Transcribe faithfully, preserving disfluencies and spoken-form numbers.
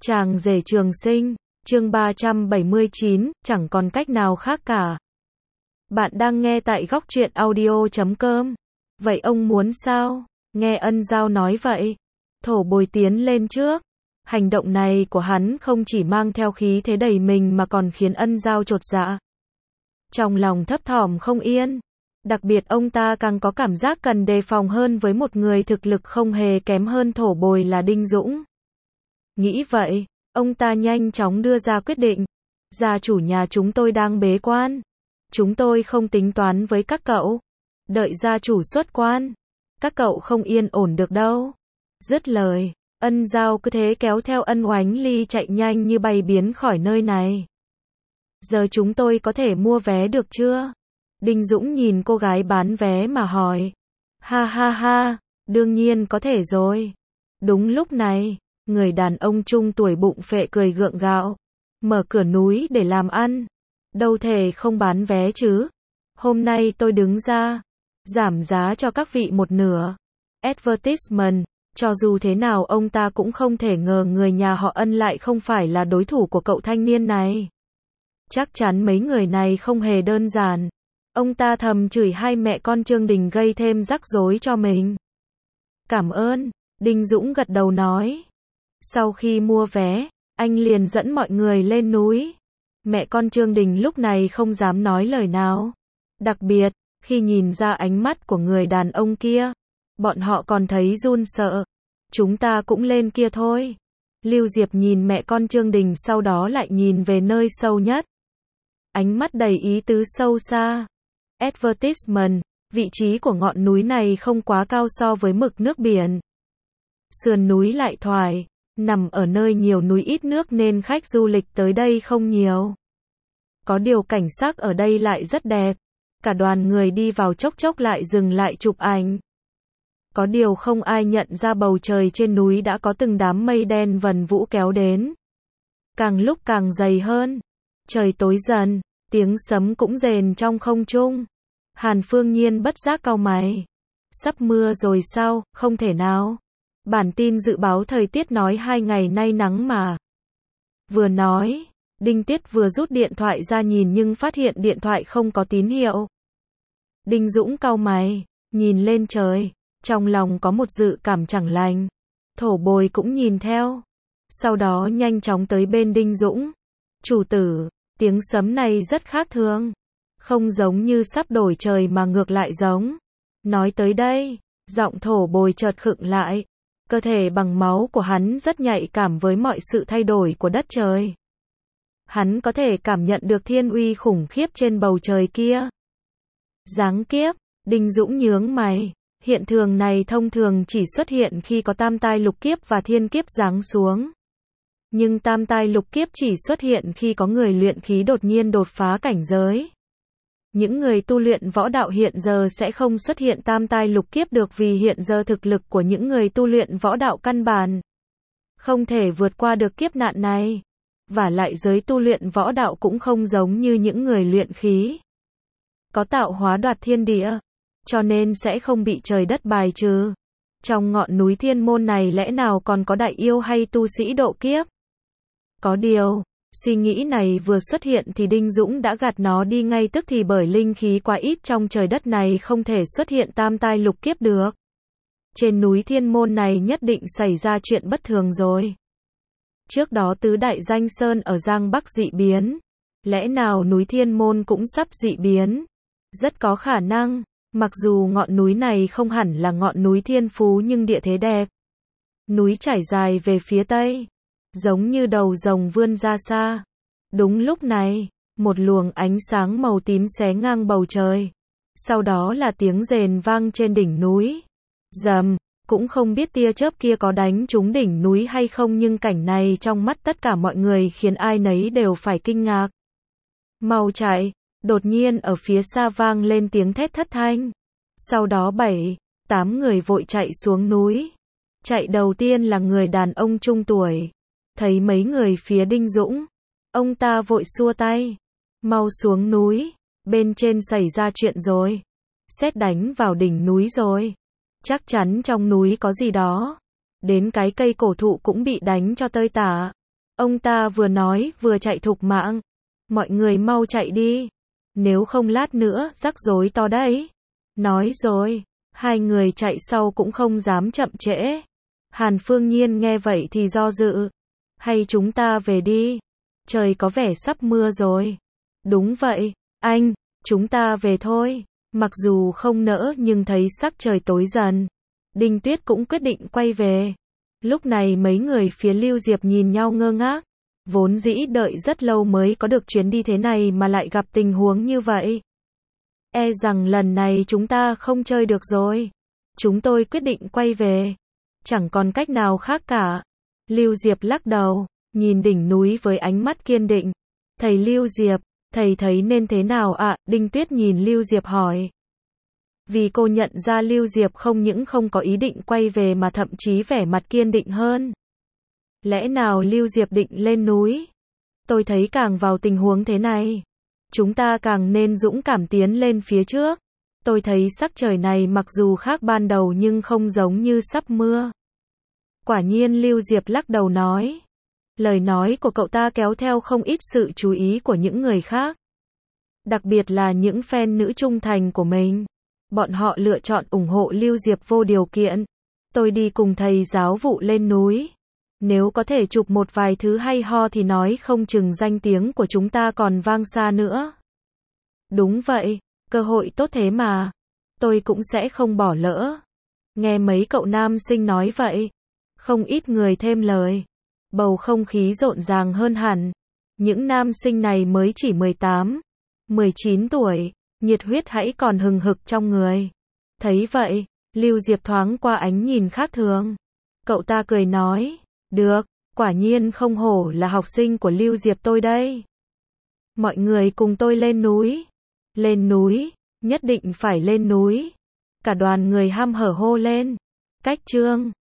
Chàng rể trường sinh, chương ba trăm bảy mươi chín, chẳng còn cách nào khác cả. Bạn đang nghe tại góc truyện audio chấm com. Vậy ông muốn sao? Nghe Ân Giao nói vậy. Thổ Bồi tiến lên trước. Hành động này của hắn không chỉ mang theo khí thế đầy mình mà còn khiến Ân Giao chột dạ. Trong lòng thấp thỏm không yên. Đặc biệt ông ta càng có cảm giác cần đề phòng hơn với một người thực lực không hề kém hơn Thổ Bồi là Đinh Dũng. Nghĩ vậy, ông ta nhanh chóng đưa ra quyết định. Gia chủ nhà chúng tôi đang bế quan. Chúng tôi không tính toán với các cậu. Đợi gia chủ xuất quan. Các cậu không yên ổn được đâu. Dứt lời, Ân Giao cứ thế kéo theo Ân Oánh Ly chạy nhanh như bay biến khỏi nơi này. Giờ chúng tôi có thể mua vé được chưa? Đinh Dũng nhìn cô gái bán vé mà hỏi. Ha ha ha, đương nhiên có thể rồi. Đúng lúc này, người đàn ông trung tuổi bụng phệ cười gượng gạo. Mở cửa núi để làm ăn. Đâu thể không bán vé chứ. Hôm nay tôi đứng ra. Giảm giá cho các vị một nửa. Advertisement. Cho dù thế nào ông ta cũng không thể ngờ người nhà họ Ân lại không phải là đối thủ của cậu thanh niên này. Chắc chắn mấy người này không hề đơn giản. Ông ta thầm chửi hai mẹ con Trương Đình gây thêm rắc rối cho mình. Cảm ơn, Đinh Dũng gật đầu nói. Sau khi mua vé, anh liền dẫn mọi người lên núi. Mẹ con Trương Đình lúc này không dám nói lời nào. Đặc biệt, khi nhìn ra ánh mắt của người đàn ông kia, bọn họ còn thấy run sợ. Chúng ta cũng lên kia thôi. Lưu Diệp nhìn mẹ con Trương Đình sau đó lại nhìn về nơi sâu nhất. Ánh mắt đầy ý tứ sâu xa. Advertisement, vị trí của ngọn núi này không quá cao so với mực nước biển. Sườn núi lại thoải, nằm ở nơi nhiều núi ít nước nên khách du lịch tới đây không nhiều. Có điều cảnh sắc ở đây lại rất đẹp. Cả đoàn người đi vào chốc chốc lại dừng lại chụp ảnh. Có điều không ai nhận ra bầu trời trên núi đã có từng đám mây đen vần vũ kéo đến. Càng lúc càng dày hơn. Trời tối dần, tiếng sấm cũng rền trong không trung. Hàn Phương Nhiên bất giác cau mày. Sắp mưa rồi sao, không thể nào. Bản tin dự báo thời tiết nói hai ngày nay nắng mà. Vừa nói, Đinh Tiết vừa rút điện thoại ra nhìn nhưng phát hiện điện thoại không có tín hiệu. Đinh Dũng cau mày, nhìn lên trời, trong lòng có một dự cảm chẳng lành. Thổ Bồi cũng nhìn theo. Sau đó nhanh chóng tới bên Đinh Dũng. Chủ tử, tiếng sấm này rất khác thường. Không giống như sắp đổi trời mà ngược lại giống. Nói tới đây, giọng Thổ Bồi chợt khựng lại. Cơ thể bằng máu của hắn rất nhạy cảm với mọi sự thay đổi của đất trời. Hắn có thể cảm nhận được thiên uy khủng khiếp trên bầu trời kia. Giáng kiếp, Đinh Dũng nhướng mày. Hiện tượng này thông thường chỉ xuất hiện khi có tam tai lục kiếp và thiên kiếp giáng xuống. Nhưng tam tai lục kiếp chỉ xuất hiện khi có người luyện khí đột nhiên đột phá cảnh giới. Những người tu luyện võ đạo hiện giờ sẽ không xuất hiện tam tai lục kiếp được vì hiện giờ thực lực của những người tu luyện võ đạo căn bản không thể vượt qua được kiếp nạn này. Và lại giới tu luyện võ đạo cũng không giống như những người luyện khí. Có tạo hóa đoạt thiên địa, cho nên sẽ không bị trời đất bài trừ. Trong ngọn núi Thiên Môn này lẽ nào còn có đại yêu hay tu sĩ độ kiếp? Có điều, suy nghĩ này vừa xuất hiện thì Đinh Dũng đã gạt nó đi ngay tức thì bởi linh khí quá ít trong trời đất này không thể xuất hiện tam tai lục kiếp được. Trên núi Thiên Môn này nhất định xảy ra chuyện bất thường rồi. Trước đó tứ đại danh sơn ở Giang Bắc dị biến. Lẽ nào núi Thiên Môn cũng sắp dị biến? Rất có khả năng. Mặc dù ngọn núi này không hẳn là ngọn núi thiên phú nhưng địa thế đẹp. Núi trải dài về phía tây, giống như đầu rồng vươn ra xa. Đúng lúc này, một luồng ánh sáng màu tím xé ngang bầu trời. Sau đó là tiếng rền vang trên đỉnh núi. Rầm, cũng không biết tia chớp kia có đánh trúng đỉnh núi hay không nhưng cảnh này trong mắt tất cả mọi người khiến ai nấy đều phải kinh ngạc. Mau chạy! Đột nhiên ở phía xa vang lên tiếng thét thất thanh. Sau đó bảy, tám người vội chạy xuống núi. Chạy đầu tiên là người đàn ông trung tuổi. Thấy mấy người phía Đinh Dũng. Ông ta vội xua tay. Mau xuống núi. Bên trên xảy ra chuyện rồi. Sét đánh vào đỉnh núi rồi. Chắc chắn trong núi có gì đó. Đến cái cây cổ thụ cũng bị đánh cho tơi tả. Ông ta vừa nói vừa chạy thục mạng. Mọi người mau chạy đi. Nếu không lát nữa, rắc rối to đấy. Nói rồi, hai người chạy sau cũng không dám chậm trễ. Hàn Phương Nhiên nghe vậy thì do dự. Hay chúng ta về đi. Trời có vẻ sắp mưa rồi. Đúng vậy, anh, chúng ta về thôi. Mặc dù không nỡ nhưng thấy sắc trời tối dần. Đinh Tuyết cũng quyết định quay về. Lúc này mấy người phía Lưu Diệp nhìn nhau ngơ ngác. Vốn dĩ đợi rất lâu mới có được chuyến đi thế này mà lại gặp tình huống như vậy. E rằng lần này chúng ta không chơi được rồi. Chúng tôi quyết định quay về. Chẳng còn cách nào khác cả. Lưu Diệp lắc đầu, nhìn đỉnh núi với ánh mắt kiên định. Thầy Lưu Diệp, thầy thấy nên thế nào ạ? À? Đinh Tuyết nhìn Lưu Diệp hỏi. Vì cô nhận ra Lưu Diệp không những không có ý định quay về mà thậm chí vẻ mặt kiên định hơn. Lẽ nào Lưu Diệp định lên núi? Tôi thấy càng vào tình huống thế này, chúng ta càng nên dũng cảm tiến lên phía trước. Tôi thấy sắc trời này mặc dù khác ban đầu nhưng không giống như sắp mưa. Quả nhiên Lưu Diệp lắc đầu nói. Lời nói của cậu ta kéo theo không ít sự chú ý của những người khác. Đặc biệt là những fan nữ trung thành của mình. Bọn họ lựa chọn ủng hộ Lưu Diệp vô điều kiện. Tôi đi cùng thầy giáo vụ lên núi. Nếu có thể chụp một vài thứ hay ho thì nói không chừng danh tiếng của chúng ta còn vang xa nữa. Đúng vậy, cơ hội tốt thế mà. Tôi cũng sẽ không bỏ lỡ. Nghe mấy cậu nam sinh nói vậy. Không ít người thêm lời. Bầu không khí rộn ràng hơn hẳn. Những nam sinh này mới chỉ mười tám, mười chín tuổi. Nhiệt huyết hãy còn hừng hực trong người. Thấy vậy, Lưu Diệp thoáng qua ánh nhìn khác thường. Cậu ta cười nói. Được, quả nhiên không hổ là học sinh của Lưu Diệp tôi đây. Mọi người cùng tôi lên núi. Lên núi, nhất định phải lên núi. Cả đoàn người hăm hở hô lên. Cách chương